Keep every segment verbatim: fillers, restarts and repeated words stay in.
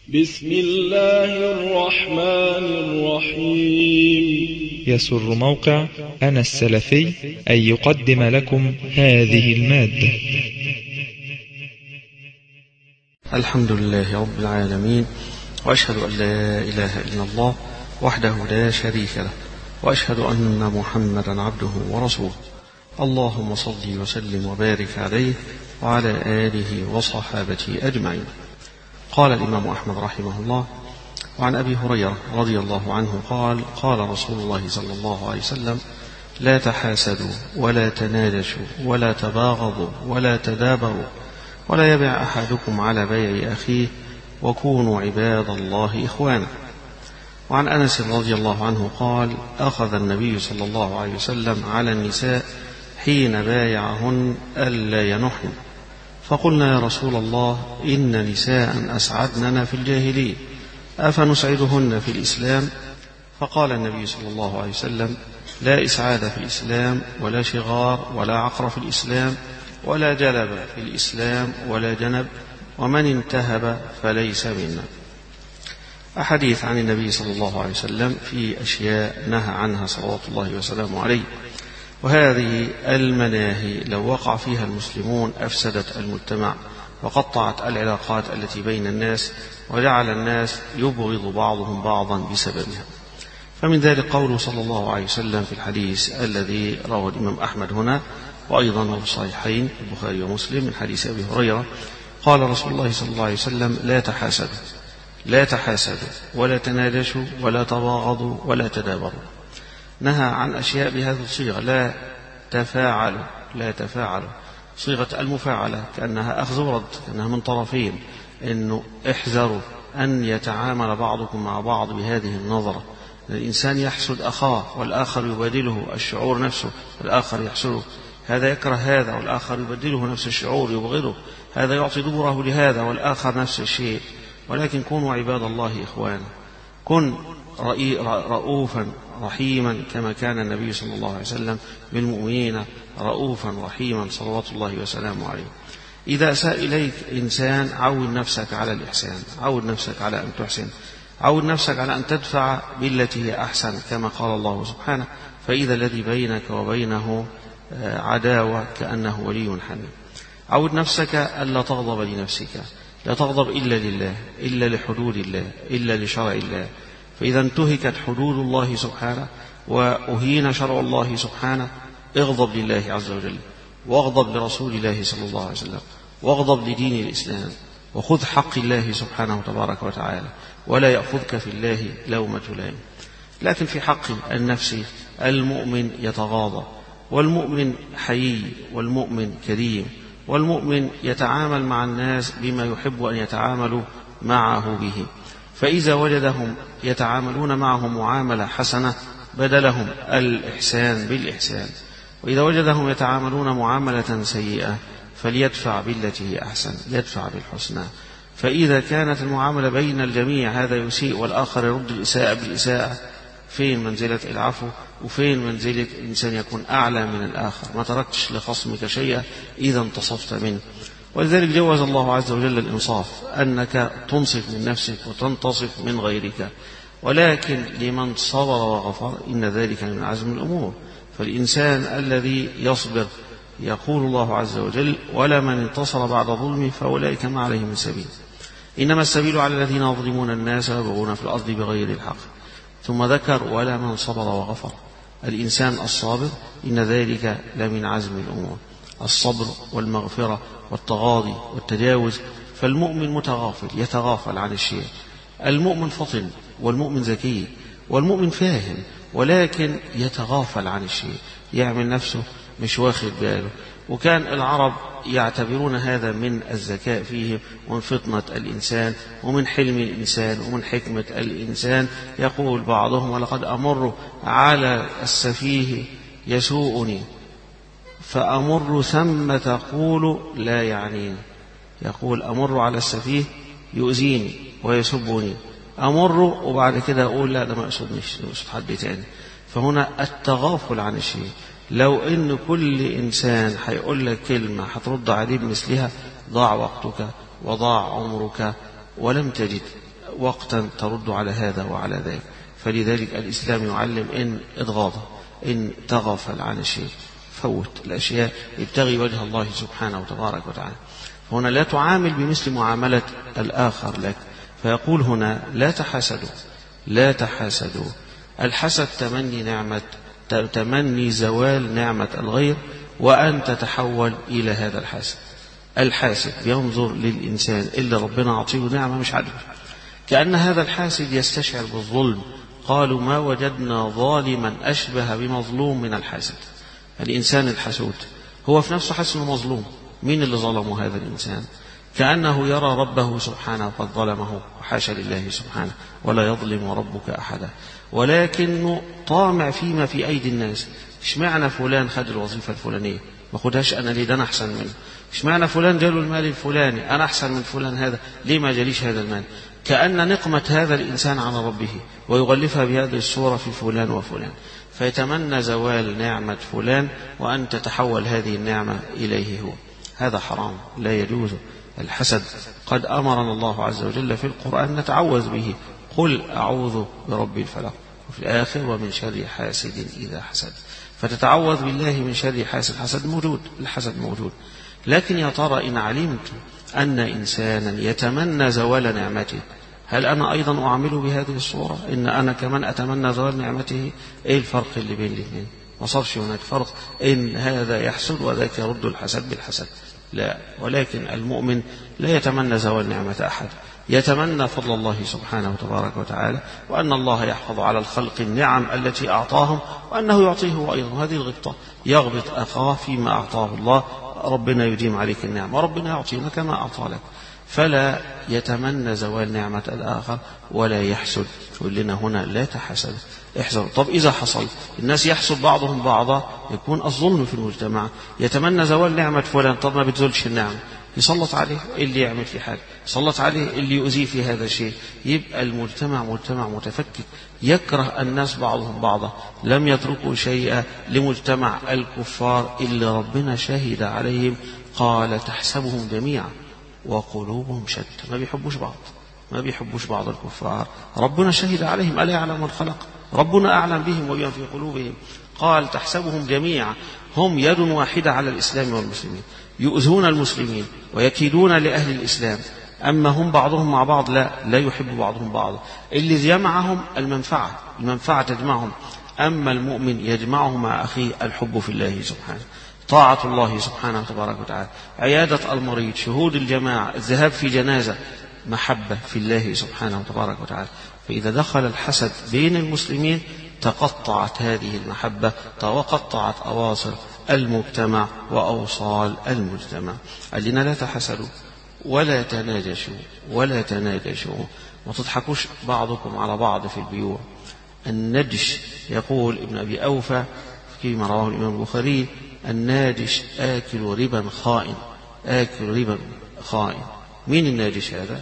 بسم الله الرحمن الرحيم. يسر موقع أنا السلفي أن يقدم لكم هذه المادة. الحمد لله رب العالمين، وأشهد أن لا إله إلا الله وحده لا شريك له، وأشهد أن محمدا عبده ورسوله. اللهم صل وسلم وبارك عليه وعلى آله وصحابته أجمعين. قال الإمام أحمد رحمه الله: وعن أبي هريرة رضي الله عنه قال: قال رسول الله صلى الله عليه وسلم: لا تحاسدوا ولا تناجشوا ولا تباغضوا ولا تدابروا ولا يبع أحدكم على بيع أخيه وكونوا عباد الله إخوانا. وعن أنس رضي الله عنه قال: أخذ النبي صلى الله عليه وسلم على النساء حين بايعهن ألا ينحن، فقلنا: يا رسول الله، إن نساء أسعدننا في الجاهلية أفنسعدهن في الإسلام؟ فقال النبي صلى الله عليه وسلم: لا إسعاد في الإسلام ولا شغار ولا عقر في الإسلام ولا جلب في الإسلام ولا جنب، ومن انتهب فليس منا. أحاديث عن النبي صلى الله عليه وسلم في أشياء نهى عنها صلوات الله وسلامه عليه، وهذه المناهي لو وقع فيها المسلمون أفسدت المجتمع وقطعت العلاقات التي بين الناس وجعل الناس يبغض بعضهم بعضا بسببها. فمن ذلك قوله صلى الله عليه وسلم في الحديث الذي رواه الإمام أحمد هنا وأيضا في الصحيحين البخاري ومسلم من حديث أبي هريرة: قال رسول الله صلى الله عليه وسلم: لا تحاسدوا لا تحاسدوا ولا تناجشوا ولا تباغضوا ولا تدابروا. نهى عن أشياء بهذه الصيغة: لا تفاعلوا لا تفاعلوا صيغة المفاعلة كأنها أخذ ورد، كأنها من طرفين، إنه احذروا أن يتعامل بعضكم مع بعض بهذه النظرة. الإنسان يحسد أخاه والآخر يبادله الشعور نفسه، والآخر يحسده، هذا يكره هذا والآخر يبدله نفس الشعور يبغضه، هذا يعطي دبره لهذا والآخر نفس الشيء. ولكن كونوا عباد الله إخوانا، كن رؤوفا رحيما كما كان النبي صلى الله عليه وسلم بالمؤمنين رؤوفا رحيما صلوات الله وسلامه عليه. إذا أساء إليك إنسان عود نفسك على الإحسان، عود نفسك على أن تحسن، عود نفسك على أن تدفع بالتي هي أحسن كما قال الله سبحانه: فإذا الذي بينك وبينه عداوة كأنه ولي حميم. عود نفسك ألا تغضب لنفسك، لا تغضب إلا لله، إلا لحدود الله، إلا لشرع الله. فإذا انتهكت حدود الله سبحانه وأهين شرع الله سبحانه، اغضب لله عز وجل، واغضب لرسول الله صلى الله عليه وسلم، واغضب لدين الإسلام، وخذ حق الله سبحانه تبارك وتعالى، ولا يأخذك في الله لومة لائم. لكن في حق النفس المؤمن يتغاضى، والمؤمن حيي، والمؤمن كريم، والمؤمن يتعامل مع الناس بما يحب أن يتعاملوا معه به. فإذا وجدهم يتعاملون معه معاملة حسنة بدلهم الإحسان بالإحسان، وإذا وجدهم يتعاملون معاملة سيئة فليدفع بالتي هي أحسن، يدفع بالحسنى. فإذا كانت المعاملة بين الجميع هذا يسيء والآخر يرد الإساءة بالإساءة، فين منزلة العفو وفين منزلة الإنسان يكون أعلى من الآخر؟ ما تركتش لخصمك شيئا إذا انتصفت منه. ولذلك جوز الله عز وجل الإنصاف، أنك تنصف من نفسك وتنتصف من غيرك، ولكن لمن صبر وغفر إن ذلك من عزم الأمور. فالإنسان الذي يصبر يقول الله عز وجل: ولا من انتصر بعد ظلمه فأولئك ما عليهم من سبيل، إنما السبيل على الذين يظلمون الناس ويبغون في الأرض بغير الحق. ثم ذكر: ولا من صبر وغفر. الإنسان الصابر إن ذلك لمن عزم الأمور، الصبر والمغفرة والتغاضي والتجاوز. فالمؤمن متغافل، يتغافل عن الشيء. المؤمن فطن، والمؤمن ذكي، والمؤمن فاهم، ولكن يتغافل عن الشيء، يعمل نفسه مش واخد باله. وكان العرب يعتبرون هذا من الذكاء فيه ومن فطنة الإنسان ومن حلم الإنسان ومن حكمة الإنسان. يقول بعضهم: ولقد أمر على السفيه يسوءني فأمر ثم تقول لا يعنيني. يقول: أمر على السفيه يؤذيني ويسبني، أمر وبعد كده أقول لا ده ما أقصدنيش، أقصد حد تاني. فهنا التغافل عن الشيء. لو إن كل إنسان هيقول لك كلمة هترد عليه بمثلها ضاع وقتك وضاع عمرك ولم تجد وقتا ترد على هذا وعلى ذلك. فلذلك الإسلام يعلم إن اتغاضى، إن تغفل عن الشيء، فوت الأشياء، ابتغي وجه الله سبحانه وتبارك وتعالى. هنا لا تعامل بمثل معاملة الآخر لك. فيقول هنا لا تحاسدوا، لا تحاسدوا. الحسد تمني نعمة تمني زوال نعمة الغير، وأن تتحول إلى هذا الحاسد. الحاسد ينظر للإنسان اللي ربنا عطيه نعمة مش عدل، كأن هذا الحاسد يستشعر بالظلم. قالوا ما وجدنا ظالما أشبه بمظلوم من الحاسد. الإنسان الحسود هو في نفسه حاسس انه مظلوم. مين اللي ظلمه؟ هذا الإنسان. كأنه يرى ربه سبحانه قد ظلمه، وحاشا لله سبحانه، ولا يظلم ربك أحدا، ولكنه طامع فيما في أيدي الناس. اشمعنى فلان خد الوظيفة الفلانية ما خدهاش أنا؟ ليه؟ ده أنا أحسن منه. اشمعنى فلان جاله المال الفلاني أنا أحسن من فلان هذا، ليه ما جاليش هذا المال؟ كأن نقمة هذا الإنسان عن ربه ويغلفها بهذه الصورة في فلان وفلان، فيتمنى زوال نعمة فلان وأن تتحول هذه النعمة إليه هو. هذا حرام، لا يجوز. الحسد قد أمرنا الله عز وجل في القرآن نتعوذ به، قل أعوذ برب الفلق، وفي الآخر ومن شر حاسد إذا حسد. فتتعوذ بالله من شر حاسد. حسد موجود، الحسد موجود. لكن يا ترى إن علمت أن إنسانا يتمنى زوال نعمته، هل أنا أيضا أعامله بهذه الصورة؟ إن أنا كمان أتمنى زوال نعمته؟ إيه الفرق اللي بين الاثنين؟ ما صارش هناك فرق إن هذا يحسد وذاك يرد الحسد بالحسد، لا. ولكن المؤمن لا يتمنى زوال نعمة أحد، يتمنى فضل الله سبحانه وتبارك وتعالى، وأن الله يحفظ على الخلق النعم التي أعطاهم، وأنه يعطيه أيضا. هذه الغبطة، يغبط أخاه فيما أعطاه الله. ربنا يديم عليك النعمة، وربنا يعطينا كما أعطى لك. فلا يتمنى زوال نعمة الآخر ولا يحسد. يقول لنا هنا لا تحسد، احذر. طب إذا حصل الناس يحسد بعضهم بعضا، يكون الظلم في المجتمع. يتمنى زوال نعمة فلان، طب ما بتزولش النعمة، يسلط عليه اللي يعمل في حاجة، يسلط عليه اللي يؤذيه في هذا الشيء. يبقى المجتمع مجتمع متفكك، يكره الناس بعضهم بعضا. لم يتركوا شيئا لمجتمع الكفار إلا ربنا شهد عليهم، قال تحسبهم جميعا وقلوبهم شتى. ما بيحبوش بعض، ما بيحبوش بعض الكفار. ربنا شهد عليهم، ألا يعلم من خلق؟ ربنا أعلم بهم وبما في قلوبهم. قال تحسبهم جميعا، هم يد واحدة على الإسلام والمسلمين، يؤذون المسلمين ويكيدون لأهل الإسلام. أما هم بعضهم مع بعض لا، لا يحب بعضهم بعضا. اللي يجمعهم المنفعة، المنفعة تجمعهم. أما المؤمن يجمعه مع أخيه الحب في الله سبحانه، طاعة الله سبحانه وتبارك وتعالى، عيادة المريض، شهود الجماعة، الذهاب في جنازة، محبة في الله سبحانه وتبارك وتعالى. فإذا دخل الحسد بين المسلمين تقطعت هذه المحبة، وقطعت أواصر المجتمع وأوصال المجتمع. قال لنا لا تحسدوا ولا تناجشوا ولا تناجشوا، ما تضحكوش بعضكم على بعض في البيوع. النجش، يقول ابن أبي أوفى فيما رواه الإمام البخاري: الناجش آكل ربا خائن، آكل ربا خائن. مين الناجش هذا؟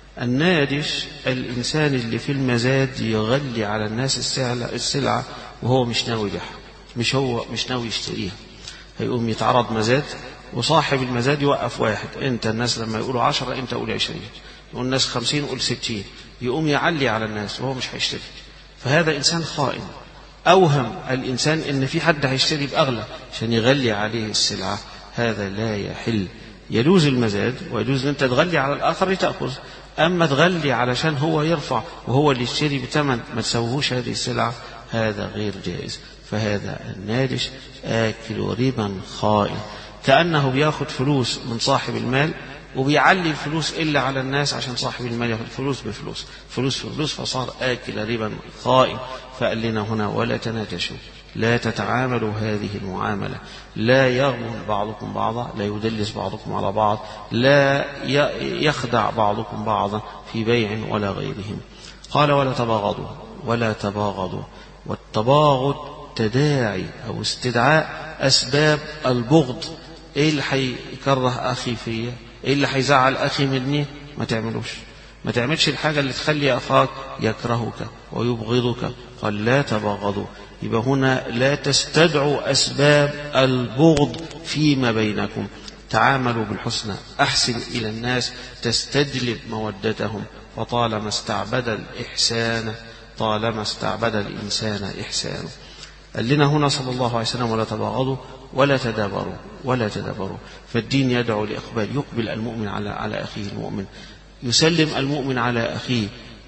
الناجش الإنسان اللي في المزاد يغلي على الناس السلعة وهو مش ناوي بيعها، مش هو مش ناوي يشتريها. هيقوم يتعرض مزاد وصاحب المزاد يوقف واحد، انت الناس لما يقولوا عشرة انت قول عشرين، يقول الناس خمسين قول ستين، يقوم يعلي على الناس وهو مش هيشتري. فهذا إنسان خائن. أوهم الإنسان إن في حد هيشتري بأغلى عشان يغلي عليه السلعة، هذا لا يحل. يجوز المزاد ويجوز أن أنت تغلي على الآخر لتأخذ، أما تغلي علشان هو يرفع وهو اللي يشتري بثمن ما تسوهوش هذه السلعة، هذا غير جائز. فهذا الناجش آكل ربا خائن، كأنه بياخد فلوس من صاحب المال وبيعلي الفلوس إلا على الناس عشان صاحب المال ياخد فلوس بفلوس، فلوس بفلوس، فصار آكل ربا خائن. فقال لنا هنا ولا تناجشوا، لا تتعاملوا هذه المعاملة، لا يغمن بعضكم بعضا، لا يدلس بعضكم على بعض، لا يخدع بعضكم بعضا في بيع ولا غيرهم. قال ولا تباغضوا، ولا تباغضوا. والتباغض تداعي أو استدعاء أسباب البغض. إيه اللي هيكره أخي فيا؟ إيه اللي هيزعل أخي مني؟ ما تعملوش، ما تعملش الحاجة اللي تخلي أخاك يكرهك ويبغضك. قال لا تباغضوا. يبقى هنا لا تستدعوا أسباب البغض فيما بينكم، تعاملوا بالحسنى، أحسن إلى الناس تستجلب مودتهم فطالما استعبد الإحسان طالما استعبد الإنسان إحسانه. قال لنا هنا صلى الله عليه وسلم: ولا تباغضوا ولا تدابروا ولا تدابروا. فالدين يدعو لإقبال، يقبل المؤمن على على أخيه المؤمن، يسلم المؤمن على أخيه.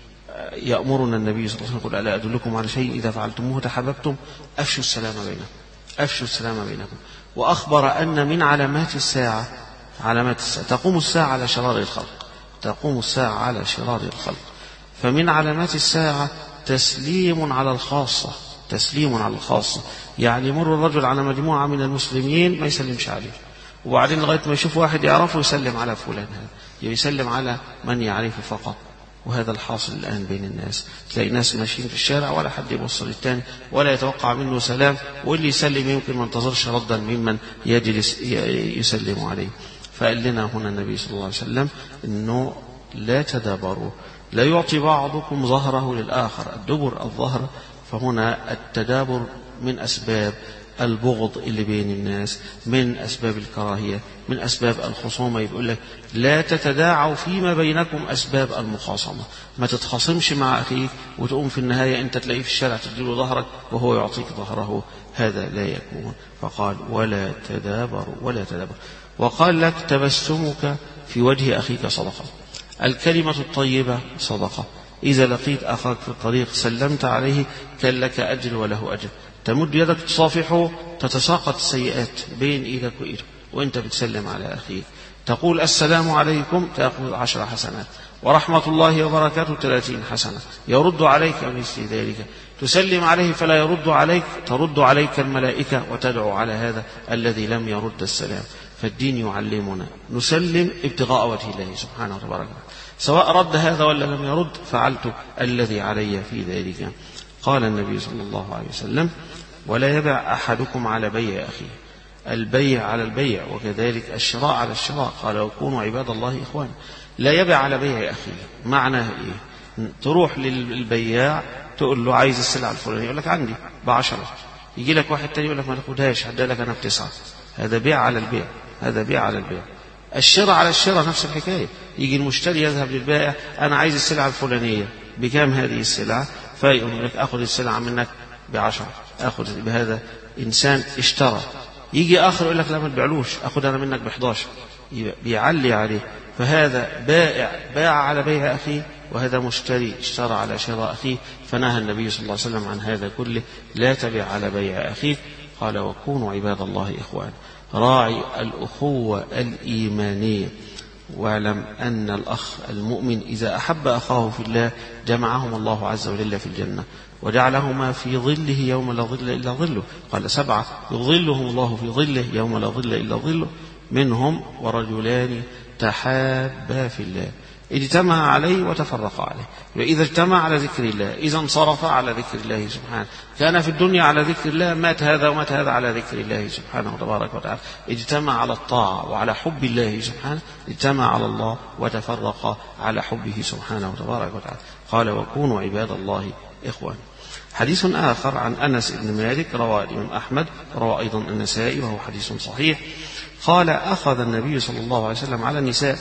يأمرنا النبي صلى الله عليه وسلم: قل ألا أدلكم على شيء إذا فعلتموه تحببتم أفشوا السلام بينكم أفشوا السلام بينكم. وأخبر أن من علامات الساعة علامات الساعة تقوم الساعة على شرار الخلق تقوم الساعة على شرار الخلق. فمن علامات الساعة تسليم على الخاصة تسليم على الخاصة يعني يمر الرجل على مجموعة من المسلمين ما يسلمش عليه، وبعدين لغاية ما يشوف واحد يعرفه يسلم على فلان، هذا يسلم على من يعرفه فقط. وهذا الحاصل الآن بين الناس، تلاقي ناس ماشيين في الشارع ولا حد يبص للتاني ولا يتوقع منه سلام، واللي يسلم يمكن ما انتظرش ردا ممن يجلس يسلم عليه. فقال لنا هنا النبي صلى الله عليه وسلم إنه لا تدابروا، لا يعطي بعضكم ظهره للآخر، الدبر الظهر. فهنا التدابر من أسباب البغض اللي بين الناس، من أسباب الكراهية، من أسباب الخصومة. يقول لك لا تتداعوا فيما بينكم أسباب المخاصمة، ما تتخاصمش مع أخيك وتقوم في النهاية أنت تلاقيه في الشارع تديله ظهرك وهو يعطيك ظهره، هذا لا يكون. فقال ولا تدابروا ولا تدابروا. وقال لك تبسمك في وجه أخيك صدقة، الكلمة الطيبة صدقة. إذا لقيت أخاك في الطريق سلمت عليه كان لك أجر وله أجر. تمد يدك تصافحه تتساقط السيئات بين إيدك وإيده وإنت بتسلم على أخيك. تقول السلام عليكم تأخذ عشر حسنات، ورحمة الله وبركاته ثلاثين حسنة، يرد عليك مثل ذلك. تسلم عليه فلا يرد عليك، ترد عليك الملائكة وتدعو على هذا الذي لم يرد السلام. فالدين يعلمنا نسلم ابتغاء وجه الله سبحانه وتعالى، سواء رد هذا ولا لم يرد فعلت الذي علي في ذلك. قال النبي صلى الله عليه وسلم ولا يبع أحدكم على بيع أخيه، البيع على البيع وكذلك الشراء على الشراء. قال وكونوا عباد الله إخوان. لا يبع على بيع أخيه معناه إيه؟ تروح للبياع تقول له عايز السلعة الفلانية يقول لك عندي بعشرة، يجي لك واحد تاني يقول لك ما تاخدهاش هدي لك أنا بتسعة. هذا بيع على البيع هذا بيع على البيع. الشراء على الشراء نفس الحكاية، يجي المشتري يذهب للبائع أنا عايز السلعة الفلانية بكام هذه السلعة، فيقول لك أخذ السلعة منك بعشرة، أخذ بهذا. إنسان اشترى يجي آخر يقول لك لا ما تبيعلوش أخذ أنا منك بحداشر، بيعلي عليه. فهذا بائع باع على بيع أخيه، وهذا مشتري اشترى على شراء أخيه. فنهى النبي صلى الله عليه وسلم عن هذا كله، لا تبيع على بيع أخيك. قال وكونوا عباد الله إخوان. راعي الأخوة الإيمانية، واعلم أن الأخ المؤمن إذا أحب أخاه في الله جمعهم الله عز وجل في الجنة وجعلهما في ظله يوم لا ظل إلا ظله. قال سبعة يظلهم الله في ظله يوم لا ظل إلا ظله، منهم ورجلان تحابا في الله اجتمع عليه وتفرق عليه. وإذا اجتمع على ذكر الله، إذا انصرف على ذكر الله سبحانه، كان في الدنيا على ذكر الله، مات هذا ومات هذا على ذكر الله سبحانه وتبارك وتعالى، اجتمع على الطاعة وعلى حب الله سبحانه، اجتمع على الله وتفرق على حبه سبحانه وتبارك وتعالى. قال وكونوا عباد الله إخوان. حديث آخر عن أنس بن مالك رواه الإمام أحمد رواه أيضا النسائي وهو حديث صحيح. قال أخذ النبي صلى الله عليه وسلم على النساء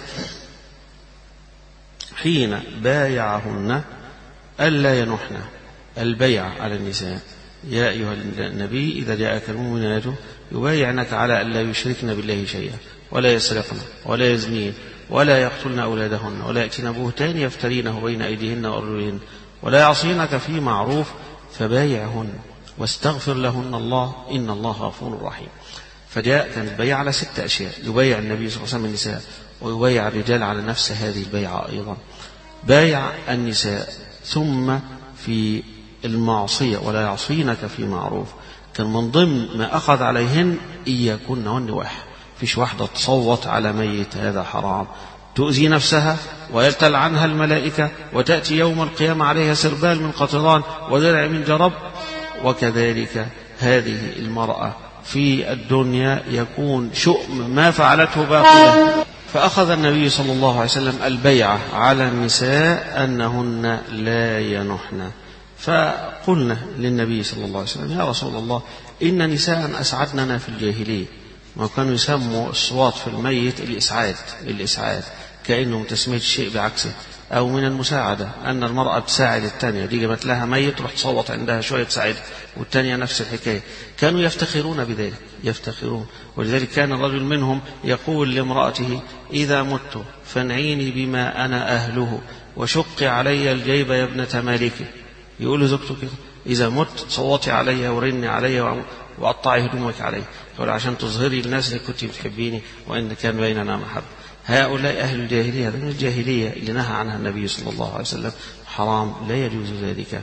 حين بايعهن ألا ينحن، البيع على النساء. يا أيها النبي إذا جاءك المؤمنات يبايعنك على ألا يشركن بالله شيئا ولا يسرقن ولا يزنين ولا يقتلن أولادهن ولا يأتين بهتان يفترينه بين أيديهن وأرجلهن ولا يعصينك في معروف فبايعهن واستغفر لهن الله إن الله غفور رحيم. فجاء كان البيع على ست أشياء، يبايع النبي صلى الله عليه وسلم النساء ويبايع الرجال على نفس هذه البيعة أيضا. بايع النساء ثم في المعصية ولا يعصينك في معروف، كان من ضمن ما أخذ عليهن إياكن والنواح، فيش واحدة تصوت على ميت هذا حرام، تؤذي نفسها ويلتل عنها الملائكة وتأتي يوم القيامة عليها سربال من قطران ودرع من جرب. وكذلك هذه المرأة في الدنيا يكون شؤم ما فعلته باقية. فأخذ النبي صلى الله عليه وسلم البيعة على النساء أنهن لا ينحن. فقلنا للنبي صلى الله عليه وسلم يا رسول الله إن نساء أسعدننا في الجاهلية، وكانوا يسموا الصوات في الميت الإسعاد، الإسعاد كأنه تسمية الشيء بعكسه. أو من المساعدة، أن المرأة تساعد الثانية، دي جابت لها ميت تروح تصوت عندها شوية تساعدها، والثانية نفس الحكاية. كانوا يفتخرون بذلك، يفتخرون. ولذلك كان الرجل منهم يقول لامرأته: إذا مت فانعيني بما أنا أهله وشق علي الجيب يا ابنة مالك. يقول لزوجته كده: إذا مت صوتي علي ورني علي وقطعي هدومك علي، يقول عشان تظهري للناس إنك كنت بتحبيني وإن كان بيننا محبة. هؤلاء أهل الجاهلية، هذا من الجاهلية اللي نهى عنها النبي صلى الله عليه وسلم، حرام، لا يجوز ذلك.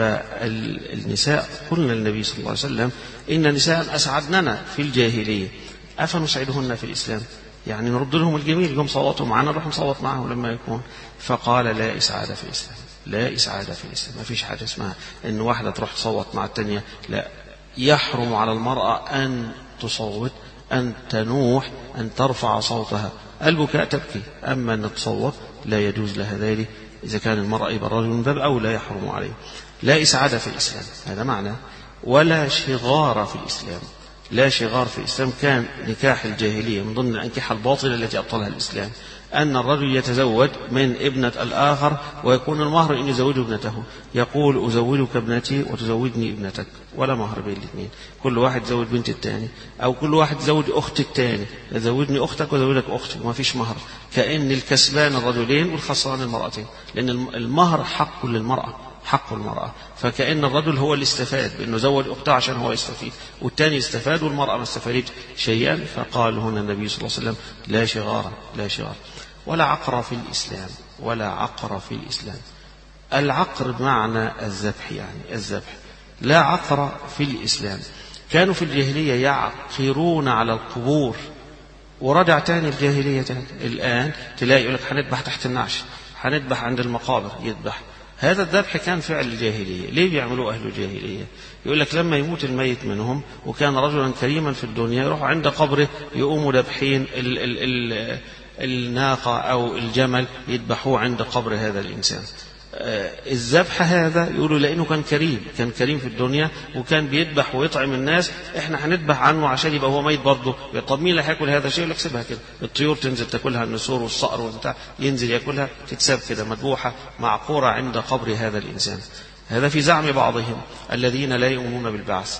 فالنساء قلنا للنبي صلى الله عليه وسلم: إن نساء أسعدننا في الجاهلية أفنسعدهن في الإسلام؟ يعني نرد لهم الجميل، يوم صوتوا معنا نروح نصوت معهم لما يكون. فقال: لا إسعاد في الإسلام، لا إسعاد في الإسلام، ما فيش حاجة اسمها إن واحدة تروح تصوت مع التانية، لا. يحرم على المرأة أن تصوت، أن تنوح، أن ترفع صوتها. البكاء تبكي، أما أن تصوت لا يجوز لها ذلك. إذا كان المرأة بالرجل من باب أولى يحرم عليه. لا إسعاد في الإسلام، هذا معنى. ولا شغار في الإسلام، لا شغار في الإسلام. كان نكاح الجاهلية من ضمن الأنكحة الباطلة التي أبطلها الإسلام، أن الرجل يتزوج من ابنة الآخر ويكون المهر إن يزوج ابنته، يقول: أزوجك ابنتي وتزوجني ابنتك، ولا مهر بين الاثنين، كل واحد زوج بنت الثاني، أو كل واحد زوج أخت الثاني، زوجني أختك وزوجك أختي، وما فيش مهر. كأن الكسبان الرجلين والخسران المرأتين، لأن المهر حق للمرأة، حق المرأة. فكأن الرجل هو اللي استفاد بأنه زوج أخته عشان هو يستفيد، والثاني استفاد والمرأة ما استفادت شيئا. فقال هنا النبي صلى الله عليه وسلم: لا شغار، لا شغار. ولا عقر في الإسلام، ولا عقر في الإسلام. العقر بمعنى الذبح، يعني الذبح. لا عقر في الإسلام. كانوا في الجاهلية يعقرون على القبور، ورجع تاني الجاهلية تاني. الآن تلاقي يقول لك: هنذبح تحت النعش، هنذبح عند المقابر، يذبح. هذا الذبح كان فعل الجاهلية. ليه بيعملوا أهل الجاهلية؟ يقول لك لما يموت الميت منهم وكان رجلا كريما في الدنيا، يروحوا عند قبره يقوموا ذبحين ال ال ال الناقة أو الجمل، يذبحوه عند قبر هذا الإنسان. الذبح هذا يقولوا لأنه كان كريم، كان كريم في الدنيا وكان بيذبح ويطعم الناس، احنا هنذبح عنه عشان يبقى هو ميت برضه. طب مين اللي هياكل هذا الشيء؟ يقول لك سيبها كده، الطيور تنزل تاكلها، النسور والصقر والبتاع ينزل ياكلها، تتساب كده مذبوحة معقورة عند قبر هذا الإنسان. هذا في زعم بعضهم الذين لا يؤمنون بالبعث.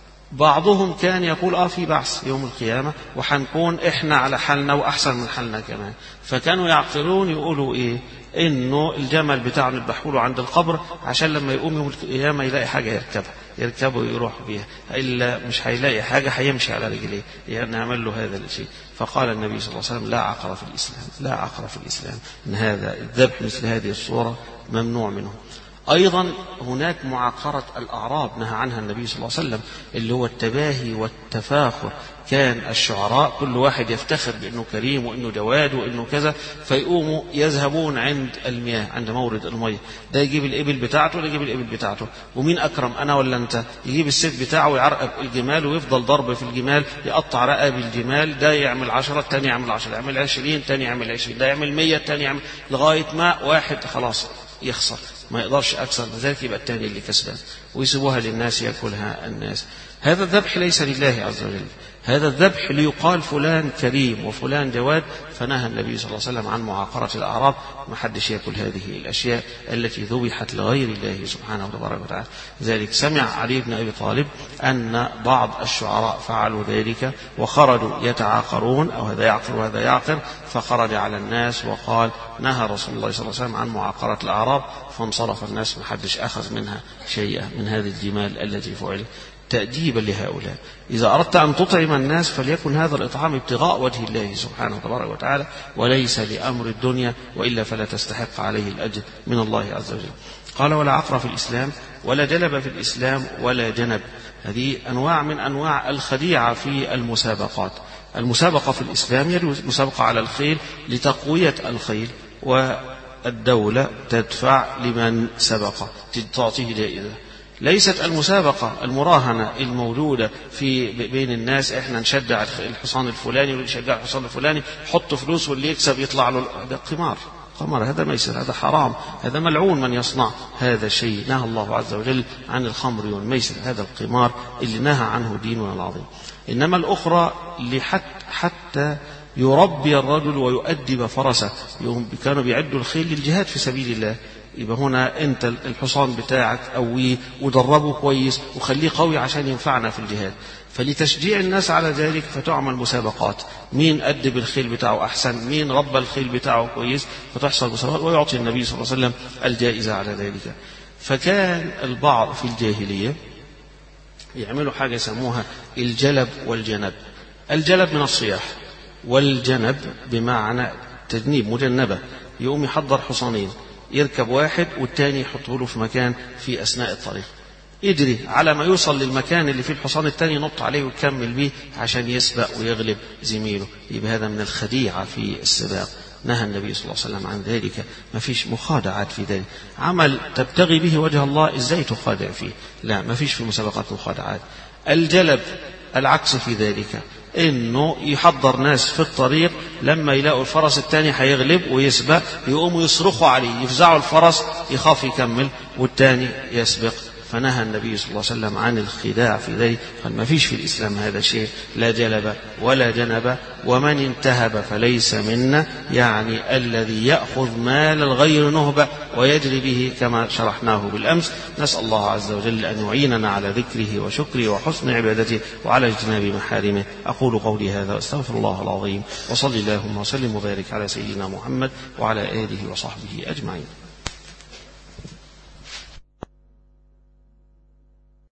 بعضهم كان يقول اه في بعث يوم القيامة وحنكون احنا على حالنا واحسن من حالنا كمان. فكانوا يعقلون يقولوا ايه؟ انه الجمل بتاعه نذبحوا له عند القبر عشان لما يقوم يوم القيامة يلاقي حاجة يركبها، يركبه ويروح بيها، الا مش هيلاقي حاجة هيمشي على رجليه، يعني نعمل له هذا الشيء. فقال النبي صلى الله عليه وسلم: لا عقر في الإسلام، لا عقر في الإسلام، ان هذا الذبح مثل هذه الصورة ممنوع منه. أيضا هناك معاقرة الأعراب نهى عنها النبي صلى الله عليه وسلم، اللي هو التباهي والتفاخر. كان الشعراء كل واحد يفتخر بأنه كريم وأنه جواد وأنه كذا، فيقوموا يذهبون عند المياه، عند مورد المياه، ده يجيب الإبل بتاعته ولا يجيب الإبل بتاعته، ومين أكرم أنا ولا أنت؟ يجيب السيف بتاعه ويعرقب الجمال ويفضل ضرب في الجمال، يقطع رقاب الجمال، ده يعمل عشرة الثاني يعمل عشرة، يعمل عشرين الثاني يعمل عشرين، ده يعمل مية الثاني يعمل، لغاية ما واحد خلاص يخسر ما يقدرش أكثر من ذلك، يبقى الثاني اللي كسبان، ويسيبوها للناس يأكلها الناس. هذا الذبح ليس لله عز وجل، هذا الذبح ليقال فلان كريم وفلان جواد. فنهى النبي صلى الله عليه وسلم عن معاقرة الأعراب، ما حدش يأكل هذه الأشياء التي ذبحت لغير الله سبحانه وتعالى. ذلك سمع علي بن أبي طالب أن بعض الشعراء فعلوا ذلك وخرجوا يتعاقرون، أو هذا يعقر وهذا يعقر، فخرج على الناس وقال: نهى رسول الله صلى الله عليه وسلم عن معاقرة الأعراب. فانصرف الناس، ما حدش أخذ منها شيئا من هذه الجمال التي فعلت تأديبا لهؤلاء. إذا أردت أن تطعم الناس فليكن هذا الإطعام ابتغاء وجه الله سبحانه وتعالى وليس لأمر الدنيا، وإلا فلا تستحق عليه الأجر من الله عز وجل. قال: ولا عقر في الإسلام، ولا جلب في الإسلام، ولا جنب. هذه أنواع من أنواع الخديعة في المسابقات. المسابقة في الإسلام يجوز مسابقة على الخيل لتقوية الخيل، والدولة تدفع لمن سبق تعطيه جائزة. ليست المسابقة المراهنة الموجودة في بين الناس، احنا نشجع الحصان الفلاني ونشجع الحصان الفلاني، حط فلوس واللي يكسب يطلع له، هذا قمار، قمر، هذا ميسر، هذا حرام، هذا ملعون من يصنع هذا الشيء. نهى الله عز وجل عن الخمر والميسر، هذا القمار اللي نهى عنه ديننا العظيم. إنما الأخرى لحتى حتى يربي الرجل ويؤدب فرسه. كانوا بيعدوا الخيل للجهاد في سبيل الله. يبقى هنا أنت الحصان بتاعك قويه ودربه كويس وخليه قوي عشان ينفعنا في الجهاد. فلتشجيع الناس على ذلك فتعمل مسابقات، مين أدب الخيل بتاعه أحسن، مين ربى الخيل بتاعه كويس، فتحصل مسابقات ويعطي النبي صلى الله عليه وسلم الجائزة على ذلك. فكان البعض في الجاهلية يعملوا حاجة يسموها الجلب والجنب. الجلب من الصياح، والجنب بمعنى تجنيب مجنبة. يقوم يحضر حصانين، يركب واحد والتاني يحطه له في مكان في أثناء الطريق، يجري على ما يوصل للمكان اللي فيه الحصان التاني ينط عليه ويكمل بيه عشان يسبق ويغلب زميله. يبقى هذا من الخديعة في السباق. نهى النبي صلى الله عليه وسلم عن ذلك. ما فيش مخادعات في ذلك. عمل تبتغي به وجه الله ازاي تخادع فيه؟ لا، ما فيش في مسابقات مخادعات. الجلب العكس في ذلك، انه يحضر ناس في الطريق لما يلاقوا الفرس الثاني هيغلب ويسبق يقوموا يصرخوا عليه، يفزعوا الفرس يخاف يكمل والثاني يسبق. فنهى النبي صلى الله عليه وسلم عن الخداع في ذلك. قال ما فيش في الإسلام هذا شيء، لا جلب ولا جنب. ومن انتهب فليس منا، يعني الذي يأخذ مال الغير نهبة ويجري به كما شرحناه بالأمس. نسأل الله عز وجل أن يعيننا على ذكره وشكره وحسن عبادته وعلى اجتناب محارمه. أقول قولي هذا واستغفر الله العظيم، وصلي اللهم وسلم وبارك على سيدنا محمد وعلى آله وصحبه أجمعين.